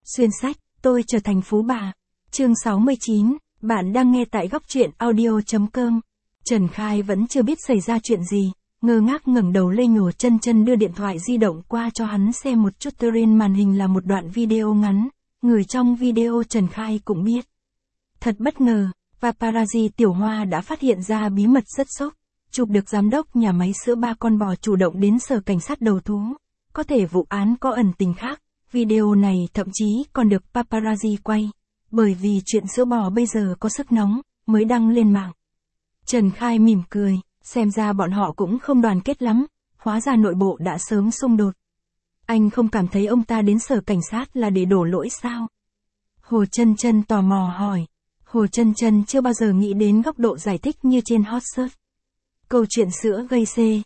Xuyên sách, tôi trở thành phú bà. Chương 69, bạn đang nghe tại góc truyện audio.com. Trần Khai vẫn chưa biết xảy ra chuyện gì, ngơ ngác ngẩng đầu lên nhổ chân đưa điện thoại di động qua cho hắn xem một chút. Trên màn hình là một đoạn video ngắn, người trong video Trần Khai cũng biết. Thật bất ngờ, paparazzi Tiểu Hoa đã phát hiện ra bí mật rất sốc, chụp được giám đốc nhà máy sữa ba con bò chủ động đến sở cảnh sát đầu thú. Có thể vụ án có ẩn tình khác. Video này thậm chí còn được paparazzi quay, bởi vì chuyện sữa bò bây giờ có sức nóng, mới đăng lên mạng. Trần Khai mỉm cười, xem ra bọn họ cũng không đoàn kết lắm, hóa ra nội bộ đã sớm xung đột. Anh không cảm thấy ông ta đến sở cảnh sát là để đổ lỗi sao? Hồ Chân tò mò hỏi. Hồ Chân chưa bao giờ nghĩ đến góc độ giải thích như trên hot search. Câu chuyện sữa gây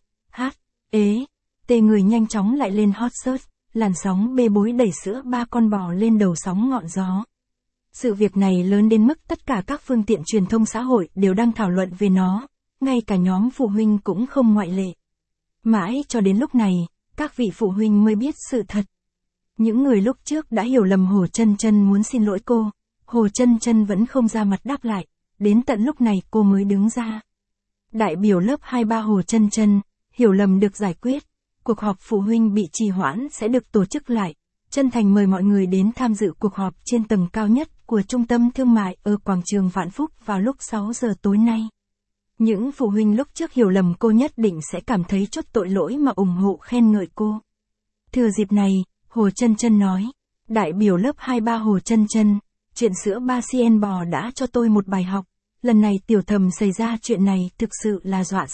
tê người nhanh chóng lại lên hot search. Làn sóng bê bối đẩy sữa ba con bò lên đầu sóng ngọn gió. Sự việc này lớn đến mức tất cả các phương tiện truyền thông xã hội đều đang thảo luận về nó, ngay cả nhóm phụ huynh cũng không ngoại lệ. Mãi cho đến lúc này, các vị phụ huynh mới biết sự thật. Những người lúc trước đã hiểu lầm Hồ Chân muốn xin lỗi cô, Hồ Chân vẫn không ra mặt đáp lại, đến tận lúc này cô mới đứng ra. Đại biểu lớp 23 Hồ Chân, hiểu lầm được giải quyết. Cuộc họp phụ huynh bị trì hoãn sẽ được tổ chức lại. Chân thành mời mọi người đến tham dự cuộc họp trên tầng cao nhất của trung tâm thương mại ở quảng trường Vạn Phúc vào lúc 6 giờ tối nay. Những phụ huynh lúc trước hiểu lầm cô nhất định sẽ cảm thấy chút tội lỗi mà ủng hộ khen ngợi cô. Thừa dịp này, Hồ Chân nói, đại biểu lớp 23 Hồ Chân, chuyện sữa ba cien bò đã cho tôi một bài học. Lần này tiểu thầm xảy ra chuyện này thực sự là dọa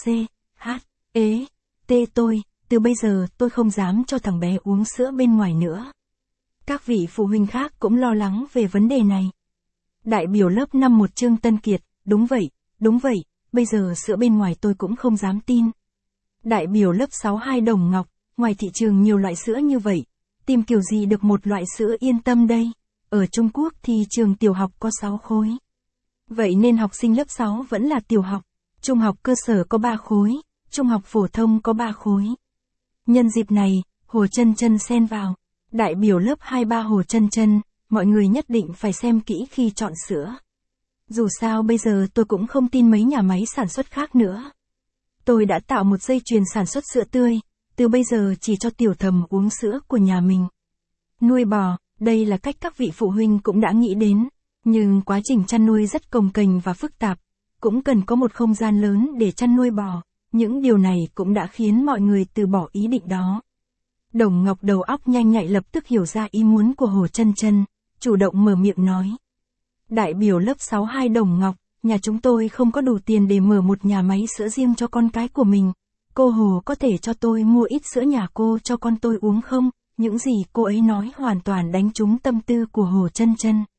tôi. Từ bây giờ tôi không dám cho thằng bé uống sữa bên ngoài nữa. Các vị phụ huynh khác cũng lo lắng về vấn đề này. Đại biểu lớp 51 Trương Tân Kiệt, đúng vậy, bây giờ sữa bên ngoài tôi cũng không dám tin. Đại biểu lớp 62 Đồng Ngọc, ngoài thị trường nhiều loại sữa như vậy, tìm kiểu gì được một loại sữa yên tâm đây. Ở Trung Quốc thì trường tiểu học có 6 khối. Vậy nên học sinh lớp 6 vẫn là tiểu học, trung học cơ sở có 3 khối, trung học phổ thông có 3 khối. Nhân dịp này, Hồ Chân xen vào. Đại biểu lớp 23 Hồ Chân, mọi người nhất định phải xem kỹ khi chọn sữa. Dù sao bây giờ tôi cũng không tin mấy nhà máy sản xuất khác nữa. Tôi đã tạo một dây chuyền sản xuất sữa tươi, từ bây giờ chỉ cho tiểu thầm uống sữa của nhà mình. Nuôi bò, đây là cách các vị phụ huynh cũng đã nghĩ đến, nhưng quá trình chăn nuôi rất cồng kềnh và phức tạp, cũng cần có một không gian lớn để chăn nuôi bò. Những điều này cũng đã khiến mọi người từ bỏ ý định đó. Đồng Ngọc đầu óc nhanh nhạy lập tức hiểu ra ý muốn của Hồ Chân, chủ động mở miệng nói. Đại biểu lớp 62 Đồng Ngọc, nhà chúng tôi không có đủ tiền để mở một nhà máy sữa riêng cho con cái của mình. Cô Hồ có thể cho tôi mua ít sữa nhà cô cho con tôi uống không? Những gì cô ấy nói hoàn toàn đánh trúng tâm tư của Hồ Chân.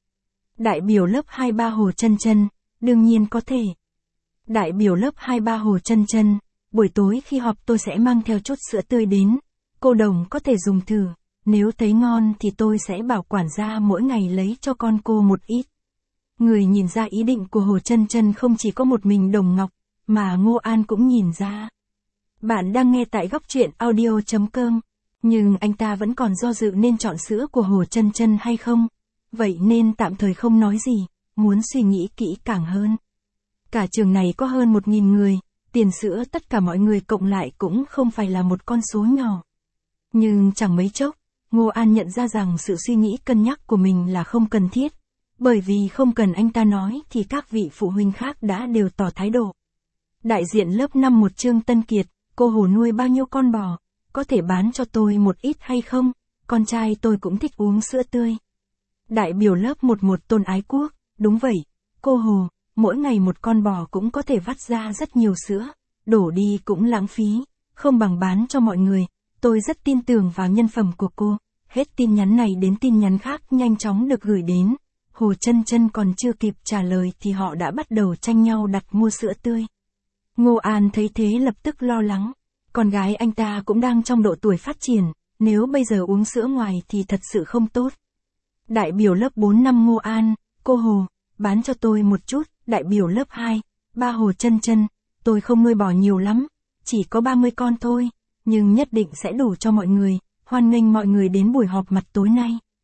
Đại biểu lớp 23 Hồ Chân, đương nhiên có thể. Đại biểu lớp 23 Hồ Chân, buổi tối khi họp tôi sẽ mang theo chút sữa tươi đến, cô Đồng có thể dùng thử, nếu thấy ngon thì tôi sẽ bảo quản gia mỗi ngày lấy cho con cô một ít. Người nhìn ra ý định của Hồ Chân không chỉ có một mình Đồng Ngọc, mà Ngô An cũng nhìn ra. Bạn đang nghe tại góc truyện audio.com, nhưng anh ta vẫn còn do dự nên chọn sữa của Hồ Chân hay không, vậy nên tạm thời không nói gì, muốn suy nghĩ kỹ càng hơn. Cả trường này có hơn 1.000 người, tiền sữa tất cả mọi người cộng lại cũng không phải là một con số nhỏ. Nhưng chẳng mấy chốc, Ngô An nhận ra rằng sự suy nghĩ cân nhắc của mình là không cần thiết, bởi vì không cần anh ta nói thì các vị phụ huynh khác đã đều tỏ thái độ. Đại diện lớp 51 Trương Tân Kiệt, cô Hồ nuôi bao nhiêu con bò, có thể bán cho tôi một ít hay không, con trai tôi cũng thích uống sữa tươi. Đại biểu lớp 11 Tôn Ái Quốc, đúng vậy, cô Hồ. Mỗi ngày một con bò cũng có thể vắt ra rất nhiều sữa, đổ đi cũng lãng phí, không bằng bán cho mọi người, tôi rất tin tưởng vào nhân phẩm của cô. Hết tin nhắn này đến tin nhắn khác nhanh chóng được gửi đến, Hồ Chân còn chưa kịp trả lời thì họ đã bắt đầu tranh nhau đặt mua sữa tươi. Ngô An thấy thế lập tức lo lắng, con gái anh ta cũng đang trong độ tuổi phát triển, nếu bây giờ uống sữa ngoài thì thật sự không tốt. Đại biểu lớp 4 năm Ngô An, cô Hồ, bán cho tôi một chút. Đại biểu lớp 2, ba Hồ Chân, tôi không nuôi bò nhiều lắm, chỉ có 30 con thôi, nhưng nhất định sẽ đủ cho mọi người, hoan nghênh mọi người đến buổi họp mặt tối nay.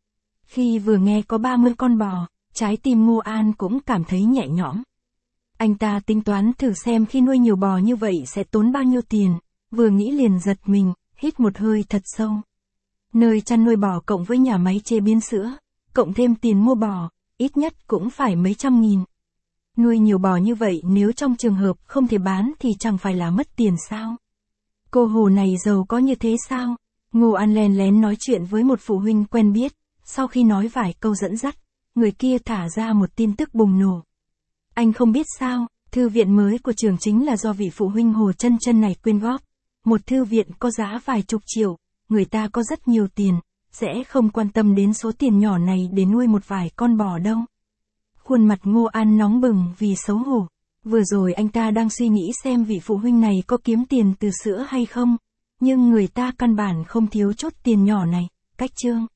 Khi vừa nghe có 30 con bò, trái tim Ngô An cũng cảm thấy nhẹ nhõm. Anh ta tính toán thử xem khi nuôi nhiều bò như vậy sẽ tốn bao nhiêu tiền, vừa nghĩ liền giật mình, hít một hơi thật sâu. Nơi chăn nuôi bò cộng với nhà máy chế biến sữa, cộng thêm tiền mua bò, ít nhất cũng phải mấy trăm nghìn. Nuôi nhiều bò như vậy nếu trong trường hợp không thể bán thì chẳng phải là mất tiền sao? Cô Hồ này giàu có như thế sao? Ngô An lén lén nói chuyện với một phụ huynh quen biết, sau khi nói vài câu dẫn dắt, người kia thả ra một tin tức bùng nổ. Anh không biết sao, thư viện mới của trường chính là do vị phụ huynh Hồ Chân Chân này quyên góp. Một thư viện có giá vài chục triệu, người ta có rất nhiều tiền, sẽ không quan tâm đến số tiền nhỏ này để nuôi một vài con bò đâu. Khuôn mặt Ngô An nóng bừng vì xấu hổ. Vừa rồi anh ta đang suy nghĩ xem vị phụ huynh này có kiếm tiền từ sữa hay không, nhưng người ta căn bản không thiếu chút tiền nhỏ này. Cách chương